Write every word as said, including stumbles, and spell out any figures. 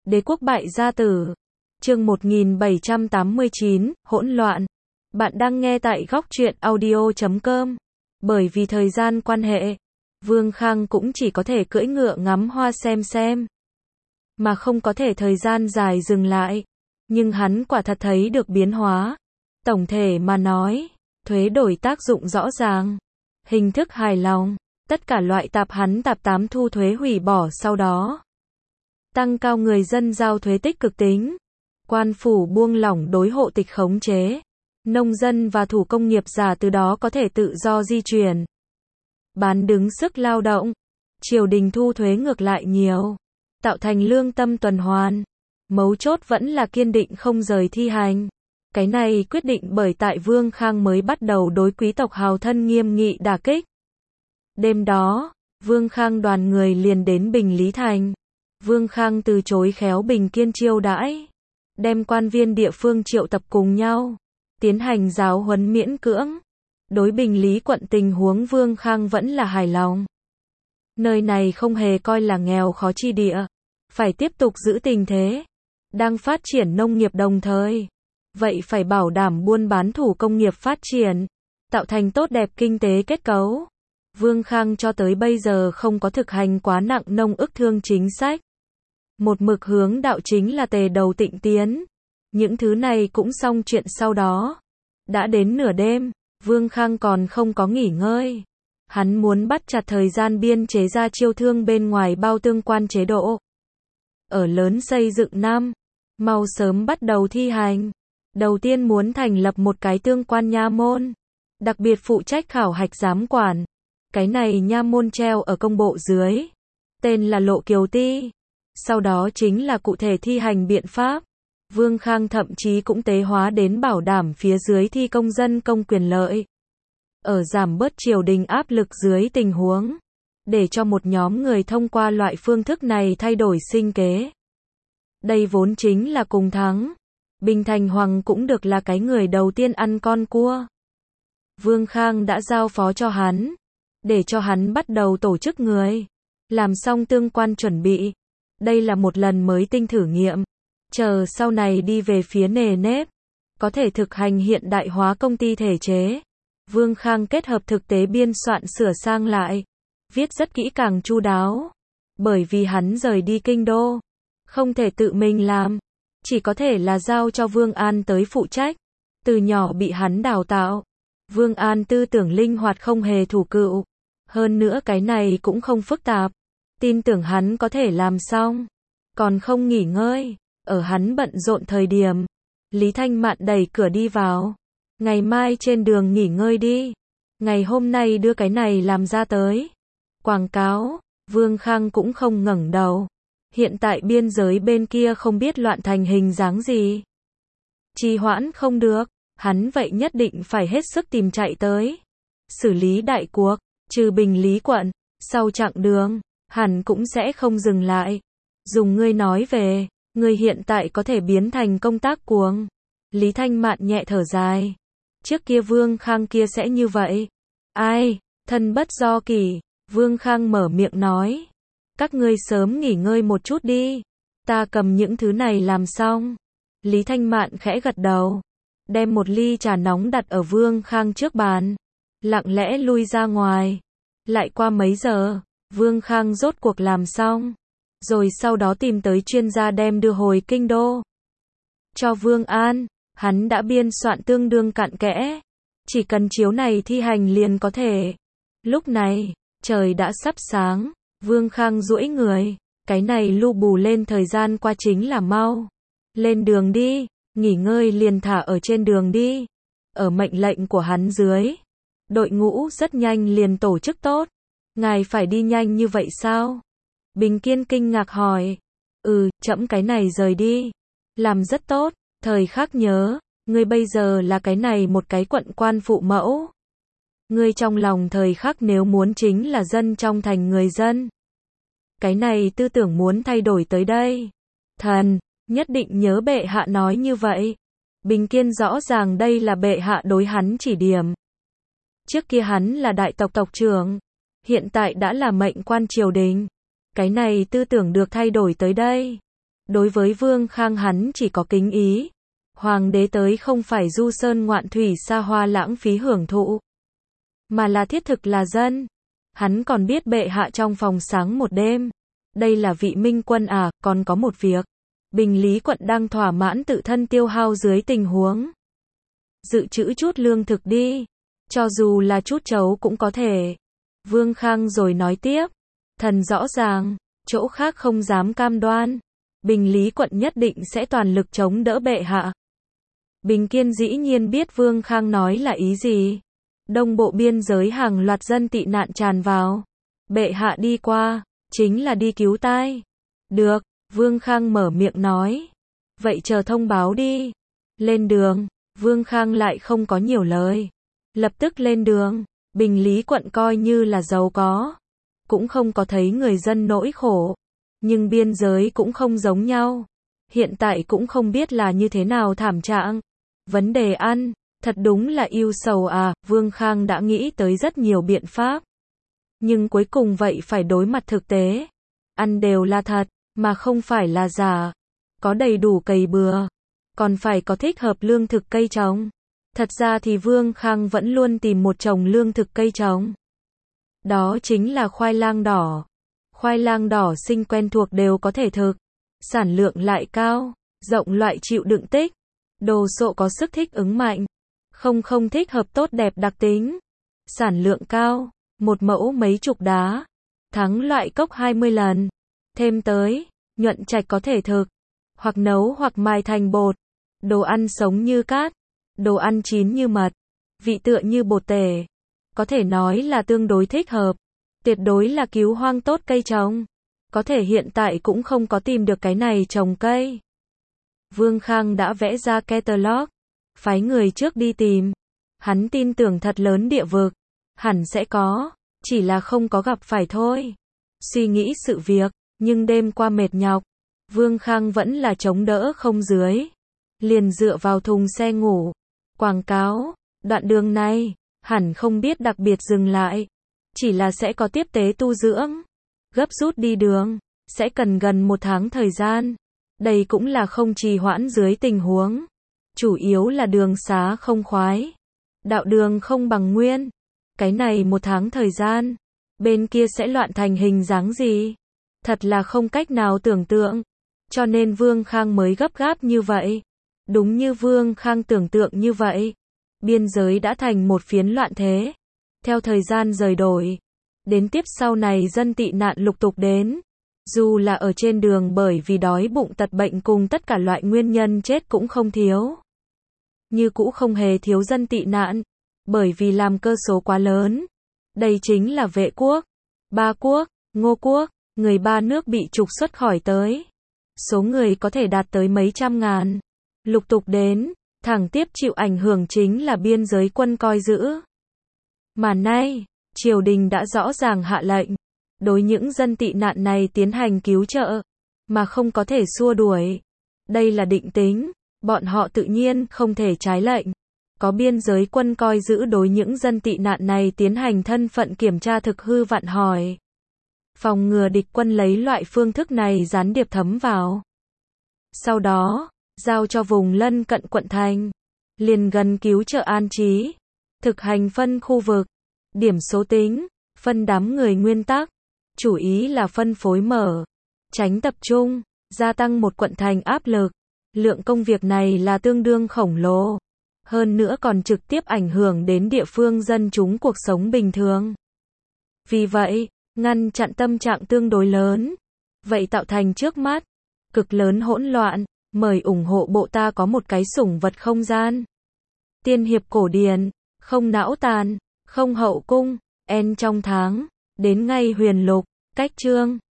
Đế quốc bại gia tử. Chương một nghìn bảy trăm tám mươi chín, hỗn loạn. Bạn đang nghe tại góc truyện audio chấm com. Bởi vì thời gian quan hệ, Vương Khang cũng chỉ có thể cưỡi ngựa ngắm hoa xem xem, mà không có thể thời gian dài dừng lại. Nhưng hắn quả thật thấy được biến hóa. Tổng thể mà nói, thuế đổi tác dụng rõ ràng, hình thức hài lòng, tất cả loại tạp hắn tạp tám thu thuế hủy bỏ sau đó. Tăng cao người dân giao thuế tích cực tính. Quan phủ buông lỏng đối hộ tịch khống chế. Nông dân và thủ công nghiệp giả từ đó có thể tự do di chuyển, bán đứng sức lao động. Triều đình thu thuế ngược lại nhiều, tạo thành lương tâm tuần hoàn. Mấu chốt vẫn là kiên định không rời thi hành. Cái này quyết định bởi tại Vương Khang mới bắt đầu đối quý tộc hào thân nghiêm nghị đả kích. Đêm đó, Vương Khang đoàn người liền đến Bình Lý Thành. Vương Khang từ chối khéo Bình Kiên chiêu đãi, đem quan viên địa phương triệu tập cùng nhau, tiến hành giáo huấn miễn cưỡng. Đối Bình Lý quận tình huống Vương Khang vẫn là hài lòng. Nơi này không hề coi là nghèo khó chi địa, phải tiếp tục giữ tình thế, đang phát triển nông nghiệp đồng thời. Vậy phải bảo đảm buôn bán thủ công nghiệp phát triển, tạo thành tốt đẹp kinh tế kết cấu. Vương Khang cho tới bây giờ không có thực hành quá nặng nông ức thương chính sách. Một mực hướng đạo chính là tề đầu tịnh tiến. Những thứ này cũng xong chuyện sau đó. Đã đến nửa đêm, Vương Khang còn không có nghỉ ngơi. Hắn muốn bắt chặt thời gian biên chế ra chiêu thương bên ngoài bao tương quan chế độ. Ở lớn xây dựng năm, mau sớm bắt đầu thi hành. Đầu tiên muốn thành lập một cái tương quan nha môn, đặc biệt phụ trách khảo hạch giám quản. Cái này nha môn treo ở công bộ dưới, tên là Lộ Kiều Ti. Sau đó chính là cụ thể thi hành biện pháp. Vương Khang thậm chí cũng tế hóa đến bảo đảm phía dưới thi công dân công quyền lợi. Ở giảm bớt triều đình áp lực dưới tình huống, để cho một nhóm người thông qua loại phương thức này thay đổi sinh kế. Đây vốn chính là cùng thắng. Bình Thành Hoàng cũng được là cái người đầu tiên ăn con cua. Vương Khang đã giao phó cho hắn, để cho hắn bắt đầu tổ chức người, làm xong tương quan chuẩn bị. Đây là một lần mới tinh thử nghiệm, chờ sau này đi về phía nề nếp, có thể thực hành hiện đại hóa công ty thể chế. Vương Khang kết hợp thực tế biên soạn sửa sang lại, viết rất kỹ càng chu đáo. Bởi vì hắn rời đi kinh đô, không thể tự mình làm, chỉ có thể là giao cho Vương An tới phụ trách. Từ nhỏ bị hắn đào tạo, Vương An tư tưởng linh hoạt không hề thủ cựu. Hơn nữa cái này cũng không phức tạp, tin tưởng hắn có thể làm xong. Còn không nghỉ ngơi, ở hắn bận rộn thời điểm, Lý Thanh Mạn đẩy cửa đi vào. Ngày mai trên đường nghỉ ngơi đi, ngày hôm nay đưa cái này làm ra tới. Quảng cáo. Vương Khang cũng không ngẩng đầu. Hiện tại biên giới bên kia không biết loạn thành hình dáng gì. Trì hoãn không được, hắn vậy nhất định phải hết sức tìm chạy tới. Xử lý đại cuộc, trừ Bình Lý quận, sau chặng đường, hẳn cũng sẽ không dừng lại. Dùng ngươi nói về, ngươi hiện tại có thể biến thành công tác cuồng. Lý Thanh Mạn nhẹ thở dài. Trước kia Vương Khang kia sẽ như vậy. Ai, thân bất do kỷ. Vương Khang mở miệng nói. Các ngươi sớm nghỉ ngơi một chút đi. Ta cầm những thứ này làm xong. Lý Thanh Mạn khẽ gật đầu, đem một ly trà nóng đặt ở Vương Khang trước bàn, lặng lẽ lui ra ngoài. Lại qua mấy giờ, Vương Khang rốt cuộc làm xong, rồi sau đó tìm tới chuyên gia đem đưa hồi kinh đô. Cho Vương An, hắn đã biên soạn tương đương cặn kẽ, chỉ cần chiếu này thi hành liền có thể. Lúc này, trời đã sắp sáng, Vương Khang duỗi người, cái này lu bù lên thời gian qua chính là mau. Lên đường đi, nghỉ ngơi liền thả ở trên đường đi. Ở mệnh lệnh của hắn dưới, đội ngũ rất nhanh liền tổ chức tốt. Ngài phải đi nhanh như vậy sao? Bình Kiên kinh ngạc hỏi. Ừ, trẫm cái này rời đi. Làm rất tốt, thời khắc nhớ, ngươi bây giờ là cái này một cái quận quan phụ mẫu. Ngươi trong lòng thời khắc nếu muốn chính là dân trong thành người dân. Cái này tư tưởng muốn thay đổi tới đây. Thần, nhất định nhớ bệ hạ nói như vậy. Bình Kiên rõ ràng đây là bệ hạ đối hắn chỉ điểm. Trước kia hắn là đại tộc tộc trưởng, hiện tại đã là mệnh quan triều đình. Cái này tư tưởng được thay đổi tới đây. Đối với Vương Khang hắn chỉ có kính ý. Hoàng đế tới không phải du sơn ngoạn thủy xa hoa lãng phí hưởng thụ, mà là thiết thực là dân. Hắn còn biết bệ hạ trong phòng sáng một đêm. Đây là vị minh quân à, còn có một việc. Bình Lý quận đang thỏa mãn tự thân tiêu hao dưới tình huống. Dự trữ chút lương thực đi. Cho dù là chút chấu cũng có thể. Vương Khang rồi nói tiếp. Thần rõ ràng, chỗ khác không dám cam đoan. Bình Lý quận nhất định sẽ toàn lực chống đỡ bệ hạ. Bình Kiên dĩ nhiên biết Vương Khang nói là ý gì. Đông bộ biên giới hàng loạt dân tị nạn tràn vào. Bệ hạ đi qua, chính là đi cứu tai. Được, Vương Khang mở miệng nói. Vậy chờ thông báo đi. Lên đường, Vương Khang lại không có nhiều lời. Lập tức lên đường, Bình Lý quận coi như là giàu có. Cũng không có thấy người dân nỗi khổ. Nhưng biên giới cũng không giống nhau. Hiện tại cũng không biết là như thế nào thảm trạng. Vấn đề ăn, thật đúng là ưu sầu à, Vương Khang đã nghĩ tới rất nhiều biện pháp. Nhưng cuối cùng vậy phải đối mặt thực tế. Ăn đều là thật, mà không phải là giả. Có đầy đủ cày bừa. Còn phải có thích hợp lương thực cây trồng. Thật ra thì Vương Khang vẫn luôn tìm một trồng lương thực cây trồng. Đó chính là khoai lang đỏ. Khoai lang đỏ sinh quen thuộc đều có thể thực. Sản lượng lại cao, rộng loại chịu đựng tích. Đồ sộ có sức thích ứng mạnh. Không không thích hợp tốt đẹp đặc tính. Sản lượng cao, một mẫu mấy chục đá. Thắng loại cốc hai mươi lần. Thêm tới, nhuận trạch có thể thực. Hoặc nấu hoặc mài thành bột. Đồ ăn sống như cát. Đồ ăn chín như mật. Vị tựa như bột tể. Có thể nói là tương đối thích hợp. Tuyệt đối là cứu hoang tốt cây trồng. Có thể hiện tại cũng không có tìm được cái này trồng cây. Vương Khang đã vẽ ra catalog. Phái người trước đi tìm. Hắn tin tưởng thật lớn địa vực. Hẳn sẽ có. Chỉ là không có gặp phải thôi. Suy nghĩ sự việc. Nhưng đêm qua mệt nhọc. Vương Khang vẫn là chống đỡ không dưới. Liền dựa vào thùng xe ngủ. Quảng cáo. Đoạn đường này. Hẳn không biết đặc biệt dừng lại. Chỉ là sẽ có tiếp tế tu dưỡng. Gấp rút đi đường. Sẽ cần gần một tháng thời gian. Đây cũng là không trì hoãn dưới tình huống. Chủ yếu là đường xá không khoái. Đạo đường không bằng nguyên. Cái này một tháng thời gian. Bên kia sẽ loạn thành hình dáng gì? Thật là không cách nào tưởng tượng. Cho nên Vương Khang mới gấp gáp như vậy. Đúng như Vương Khang tưởng tượng như vậy. Biên giới đã thành một phiến loạn thế. Theo thời gian rời đổi. Đến tiếp sau này dân tị nạn lục tục đến. Dù là ở trên đường bởi vì đói bụng tật bệnh cùng tất cả loại nguyên nhân chết cũng không thiếu. Như cũ không hề thiếu dân tị nạn. Bởi vì làm cơ số quá lớn. Đây chính là Vệ quốc, Ba quốc, Ngô quốc, người ba nước bị trục xuất khỏi tới. Số người có thể đạt tới mấy trăm ngàn. Lục tục đến, thẳng tiếp chịu ảnh hưởng chính là biên giới quân coi giữ. Mà nay, triều đình đã rõ ràng hạ lệnh. Đối những dân tị nạn này tiến hành cứu trợ. Mà không có thể xua đuổi. Đây là định tính. Bọn họ tự nhiên không thể trái lệnh. Có biên giới quân coi giữ đối những dân tị nạn này tiến hành thân phận kiểm tra thực hư vặn hỏi. Phòng ngừa địch quân lấy loại phương thức này gián điệp thấm vào. Sau đó, giao cho vùng lân cận quận thành. Liền gần cứu trợ an trí. Thực hành phân khu vực. Điểm số tính. Phân đám người nguyên tắc. Chủ ý là phân phối mở. Tránh tập trung. Gia tăng một quận thành áp lực. Lượng công việc này là tương đương khổng lồ. Hơn nữa còn trực tiếp ảnh hưởng đến địa phương dân chúng cuộc sống bình thường. Vì vậy, ngăn chặn tâm trạng tương đối lớn. Vậy tạo thành trước mắt cực lớn hỗn loạn. Mời ủng hộ bộ ta có một cái sủng vật không gian. Tiên hiệp cổ điển, không não tàn, không hậu cung, en trong tháng, đến ngay huyền lục, cách chương.